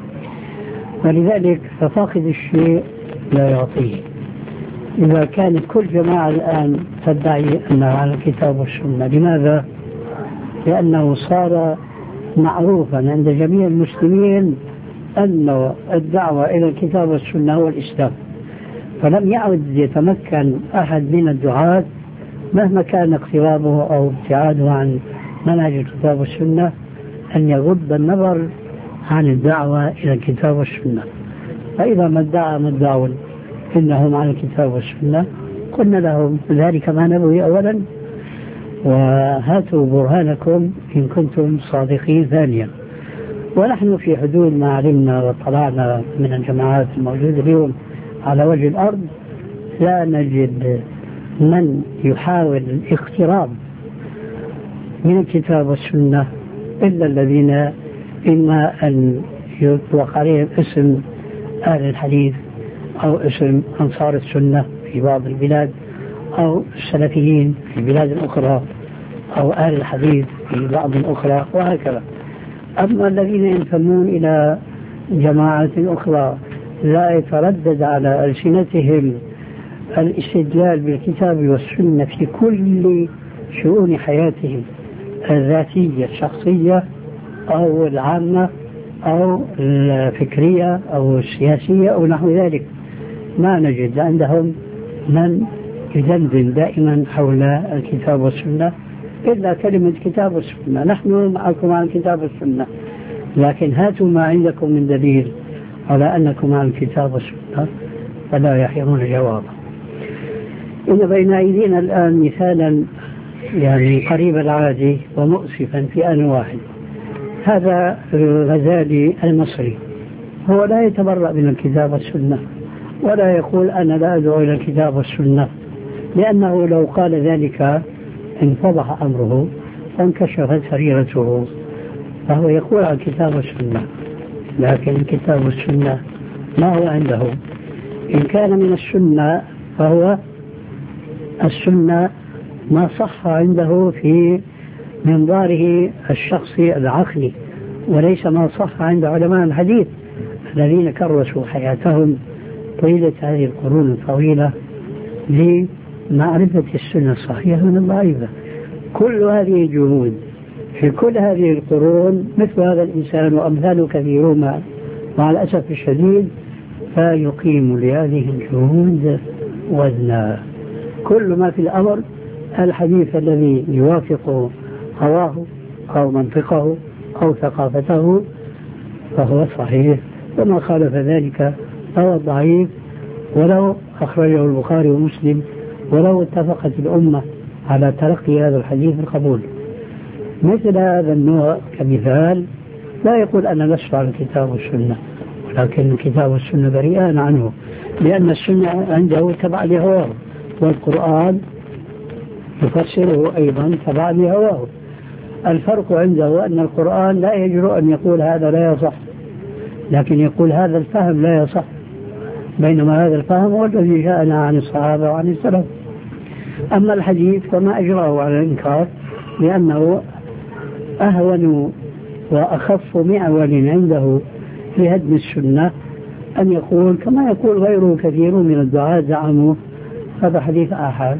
ولذلك ففاقد الشيء لا يعطيه. إذا كانت كل جماعة الآن تدعي أنها على الكتاب والسنة، لماذا؟ لأنه صار معروفا عند جميع المسلمين أن الدعوة إلى الكتاب والسنة هو الإسلام، فلم يعد يتمكن أحد من الدعاة مهما كان اقترابه أو ابتعاده عن منهج الكتاب والسنة أن يغض النظر عن الدعوة إلى الكتاب والسنة. فإذا ما ادعى مدعو إنهم على الكتاب والسنة قلنا لهم ذلك ما نبغي أولا، وهاتوا برهانكم إن كنتم صادقين ثانيا. ونحن في حدود ما علمنا وطلعنا من الجماعات الموجودة اليوم على وجه الأرض لا نجد من يحاول الاقتراب من الكتاب والسنة إلا الذين إما أن يطلق عليهم اسم أهل الحديث أو اسم أنصار السنة في بعض البلاد، أو السلفيين في بلاد أخرى، أو أهل الحديث في بعض أخرى، وهكذا. أما الذين ينتمون إلى جماعة أخرى لا يتردد على ألسنتهم الاستدلال بالكتاب والسنة في كل شؤون حياتهم الذاتية الشخصية أو العامة، أو الفكرية أو السياسية أو نحو ذلك. ما نجد عندهم من يدندن دائما حول الكتاب والسنة إلا كلمة كتاب والسنة. نحن معكم عن الكتاب والسنة، لكن هاتوا ما عندكم من دليل على أنكم عن الكتاب والسنة فلا يحيرون جوابا. إن بين أيدينا الآن مثالا يعني قريب العادي ومؤسفا في آن واحد. هذا الغزالي المصري هو لا يتبرأ من الكتاب والسنة ولا يقول أنا لا أدعو إلى الكتاب والسنة، لأنه لو قال ذلك انفضح أمره وانكشفت سريرته، فهو يقول عن الكتاب والسنة، لكن الكتاب والسنة ما هو عنده. إن كان من السنة فهو السنة ما صح عنده في منظاره الشخصي العقلي، وليس ما صح عند علماء الحديث الذين كرسوا حياتهم طيلة هذه القرون الطويلة لمعرفة السنة الصحيحة من الضعيفة. كل هذه الجهود في كل هذه القرون مثل هذا الإنسان وأمثاله كثيرون مع الأسف الشديد فيقيم لهذه الجهود وزنا. كل ما في الأمر الحديث الذي يوافق هواه أو منطقه أو ثقافته فهو صحيح، وما خالف ذلك فهو ضعيف، ولو أخرجه البخاري ومسلم ولو اتفقت الأمة على تلقي هذا الحديث القبول. مثل هذا النوع كمثال لا يقول أنا لست على الكتاب والسنة، ولكن الكتاب والسنة بريئان عنه، لأن السنة عنده تبع لهواه، والقرآن يفسره أيضا تبع لهواه. الفرق عنده أن القرآن لا يجرؤ أن يقول هذا لا يصح، لكن يقول هذا الفهم لا يصح، بينما هذا الفهم هو الذي جاءنا عن الصحابة وعن السلف. أما الحديث فما أجراه على الإنكار، لأنه أهون وأخف معول عنده في هدم السنة أن يقول كما يقول غيره كثير من الدعاة زعموا هذا حديث آحاد،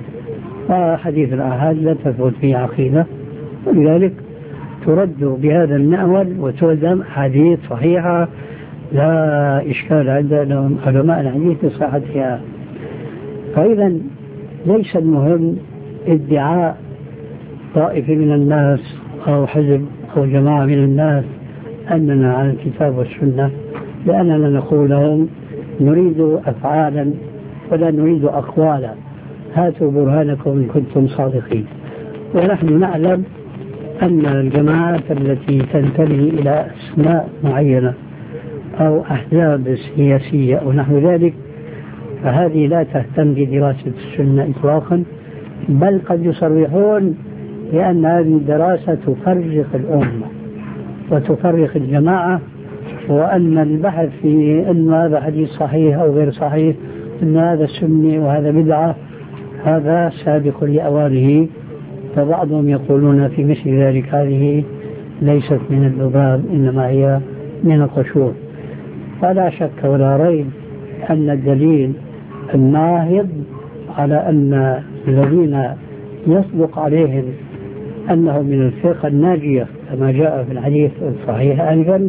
وحديث الآحاد لا تثبت فيه عقيدة، ولذلك ترد بهذا المعول وتهدم حديث صحيحة لا إشكال عند علماء الحديث بصحتها. فإذا ليس المهم ادعاء طائفة من الناس أو حزب أو جماعة من الناس أننا على الكتاب والسنة، لأننا نقول لهم نريد أفعالا ولا نريد أقوالا، هاتوا برهانكم إن كنتم صادقين. ونحن نعلم أن الجماعات التي تنتمي إلى أسماء معينة أو أحزاب سياسية أو نحو ذلك فهذه لا تهتم بدراسة السنة إطلاقا، بل قد يصرحون لأن هذه الدراسة تفرق الأمة وتفرق الجماعة، وأن البحث في أن هذا حديث صحيح أو غير صحيح، أن هذا سني وهذا بدعة، هذا سابق لأوانه. فبعضهم يقولون في مثل ذلك هذه ليست من الذباب إنما هي من القشور. فلا شك ولا ريب أن الدليل الناهض على أن الذين يصدق عليهم أنهم من الفرقة الناجية كما جاء في الحديث الصحيح آنفا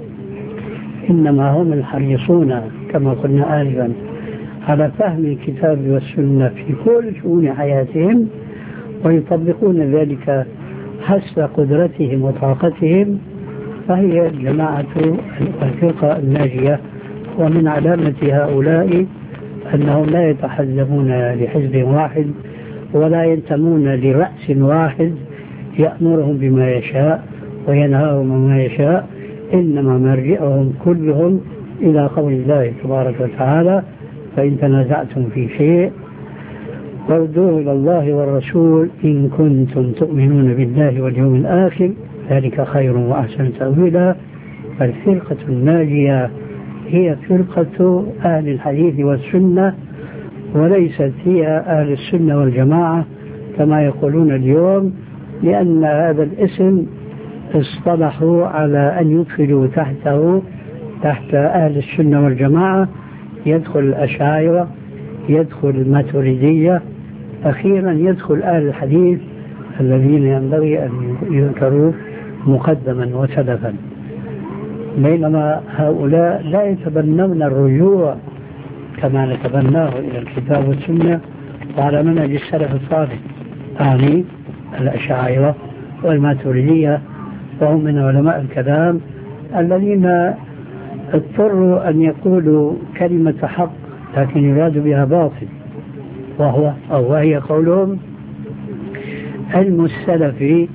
إنما هم الحريصون كما قلنا آنفا على فهم الكتاب والسنة في كل شؤون حياتهم، ويطبقون ذلك حسب قدرتهم وطاقتهم، فهي الجماعة الفرقة الناجية. ومن علامة هؤلاء أنهم لا يتحزبون لحزب واحد ولا ينتمون لرأس واحد يأمرهم بما يشاء وينهاهم عما يشاء، إنما مرجعهم كلهم إلى قول الله تبارك وتعالى فإن تنازعتم في شيء فردوه إلى الله والرسول إن كنتم تؤمنون بالله واليوم الآخر ذلك خير وأحسن تأويلا. فالفرقة الناجية هي فرقة أهل الحديث والسنة، وليست هي أهل السنة والجماعة كما يقولون اليوم، لأن هذا الاسم اصطلحوا على أن يدخلوا تحته تحت أهل السنة والجماعة يدخل الأشاعرة، يدخل الماتريدية، أخيرا يدخل أهل الحديث الذين ينبغي أن يذكروا مقدما وسلفا. بينما هؤلاء لا يتبنون الرجوع كما نتبناه إلى الكتاب والسنة وعلى منهج السلف الصالح، يعني الأشاعرة والماتريدية، وهم من علماء الكلام الذين اضطروا أن يقولوا كلمة حق لكن يراد بها باطل، وهو أو وهي قولهم علم السلف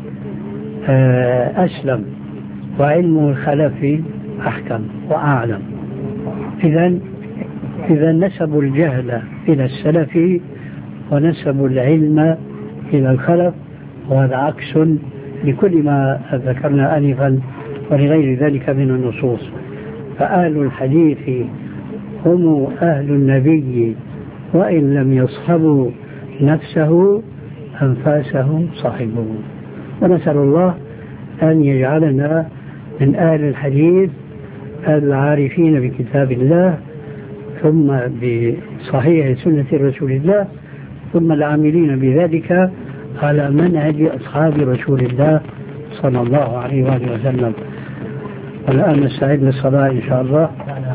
أسلم وعلم الخلف أحكم وأعلم. إذن إذا نسبوا الجهل إلى السلف ونسبوا العلم إلى الخلف، وهذا عكس لكل ما ذكرنا آنفا ولغير ذلك من النصوص. فأهل الحديث هم أهل النبي وإن لم يصحبوا نفسه أنفاسهم صاحبه. ونسأل الله أن يجعلنا من أهل الحديث العارفين بكتاب الله ثم بصحيح سنة رسول الله ثم العاملين بذلك على منهج أصحاب رسول الله صلى الله عليه وآله وسلم. والآن نستعد للصلاة إن شاء الله.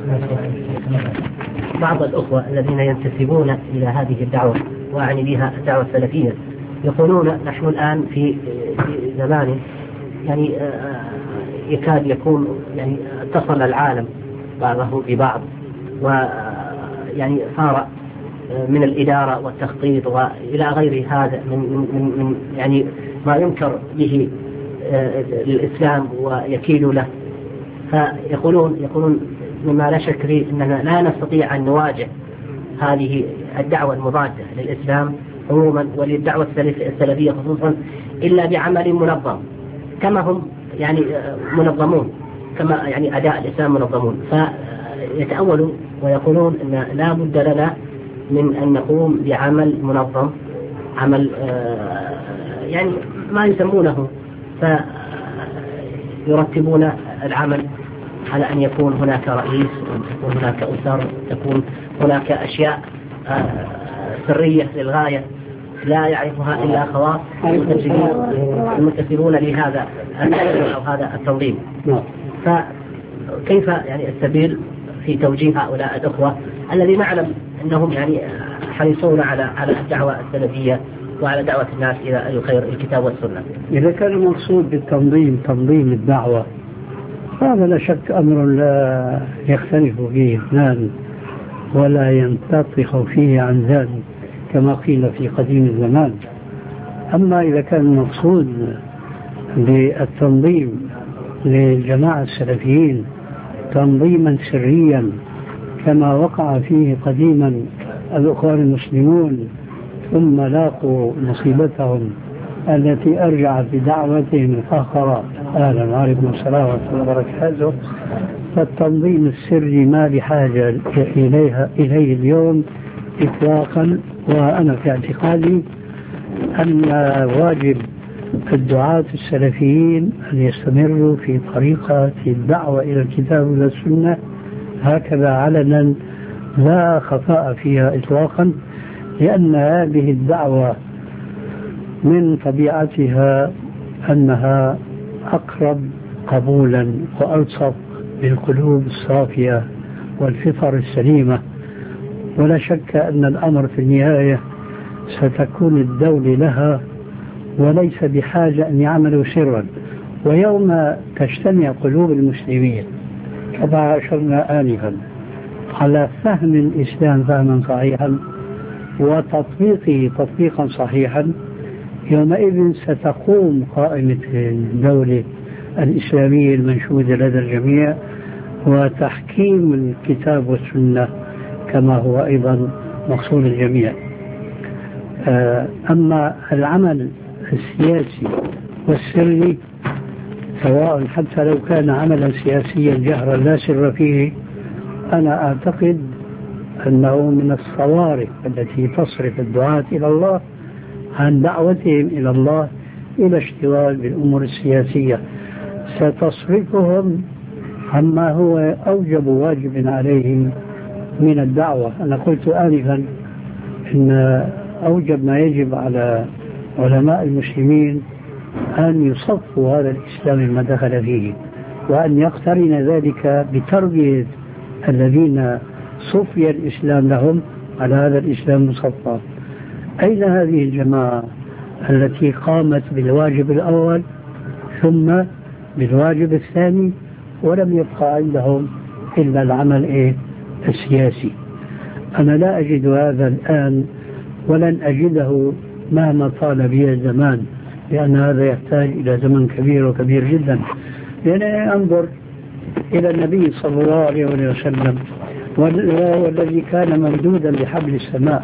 بعض الأخوة الذين ينتسبون إلى هذه الدعوة وأعني بها الدعوة السلفية يقولون نحن الآن في زمان يعني يكاد يكون يعني اتصل العالم بعضه ببعض، ويعني صار من الإدارة والتخطيط وإلى غير هذا من, من, من يعني ما ينكر به الإسلام ويكيل له. فيقولون يقولون مما لا شك فيه أننا لا نستطيع أن نواجه هذه الدعوة المضادة للإسلام عموما وللدعوة السلفية خصوصا إلا بعمل منظم كما هم يعني منظمون، كما يعني أداء الإسلام منظمون. فيتأولوا ويقولون أن لا بد لنا من أن نقوم بعمل منظم، عمل يعني ما يسمونه، فيرتبون العمل على أن يكون هناك رئيس، يكون هناك أسر، تكون هناك أشياء سرية للغاية لا يعرفها إلا خواص المنتسبون لهذا أو هذا التنظيم. فكيف يعني السبيل في توجيه هؤلاء الأخوة الذين نعلم أنهم يعني حريصون على على الدعوة السلفية وعلى دعوة الناس إلى الخير الكتاب والسنة؟ إذا كان المقصود بالتنظيم تنظيم الدعوة هذا لا شك أمر لا يختلف فيه اثنان ولا ينتطق فيه عن ذلك كما قيل في قديم الزمان. أما إذا كان المقصود بالتنظيم للجماعة السلفيين تنظيما سريا كما وقع فيه قديما الأخوان المسلمون ثم لاقوا مصيبتهم التي أرجعت بدعوتهم الفاخرة أهلا وعليكم السلام ورحمة الله وبركاته، فالتنظيم السري ما بحاجة إليها إليه اليوم إطلاقا. وأنا في اعتقادي أن واجب الدعاة السلفيين أن يستمروا في طريقة الدعوة إلى الكتاب والسنة هكذا علنا لا خفاء فيها إطلاقا، لأن هذه الدعوة من طبيعتها أنها أقرب قبولا وألصق بالقلوب الصافية والفطر السليمة. ولا شك أن الأمر في النهاية ستكون الدولة لها وليس بحاجة أن يعملوا سرا. ويوم تجتمع قلوب المسلمين كما أشرنا آنفا على فهم الإسلام فهما صحيحا وتطبيقه تطبيقا صحيحا، يومئذ ستقوم قائمة الدولة الإسلامية المنشودة لدى الجميع وتحكيم الكتاب والسنة كما هو أيضا مقصود الجميع. أما العمل السياسي والسري سواء حتى لو كان عملا سياسيا جهرا لا سر فيه، أنا أعتقد أنه من الصوارف التي تصرف الدعاة إلى الله عن دعوتهم إلى الله إلى اشتغال بالأمور السياسية، ستصرفهم عما هو أوجب واجب عليهم من الدعوة. أنا قلت آنفا إن أوجب ما يجب على علماء المسلمين أن يصفوا هذا الإسلام ما دخل فيه، وأن يقترن ذلك بتربية الذين صفي الإسلام لهم على هذا الإسلام المصفى. أين هذه الجماعة التي قامت بالواجب الأول ثم بالواجب الثاني ولم يبقى عندهم إلا العمل إيه؟ السياسي؟ أنا لا أجد هذا الآن ولن أجده مهما طال بي الزمان، لأن هذا يحتاج إلى زمن كبير وكبير جدا. يعني أنظر إلى النبي صلى الله عليه وسلم والذي كان ممدودا بحبل السماء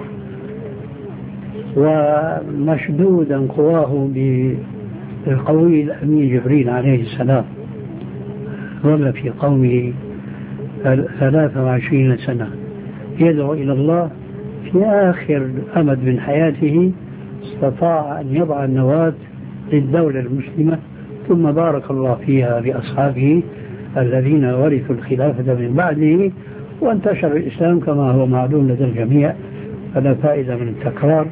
ومشدودا قواه بالقوي الأمين جبريل عليه السلام، ظل في قومه ثلاثة وعشرين سنة يدعو إلى الله. في آخر أمد من حياته استطاع أن يضع النواة للدولة المسلمة، ثم بارك الله فيها لأصحابه الذين ورثوا الخلافة من بعده، وانتشر الإسلام كما هو معلوم لدى الجميع، فلا فائدة من التكرار.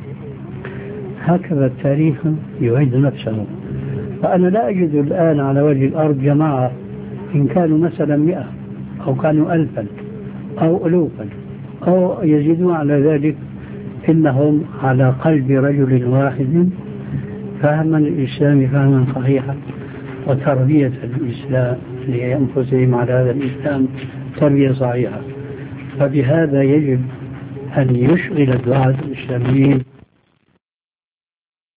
هكذا التاريخ يعيد نفسه. فأنا لا أجد الآن على وجه الأرض جماعة إن كانوا مثلا مئة أو كانوا ألفا أو ألوفا أو يزيدون على ذلك، إنهم على قلب رجل واحد فهما الإسلام فهما صحيحا، وتربية الإسلام لأنفسهم على هذا الإسلام تربية صحيحة. فبهذا يجب أن يشغل الدعاة الإسلاميين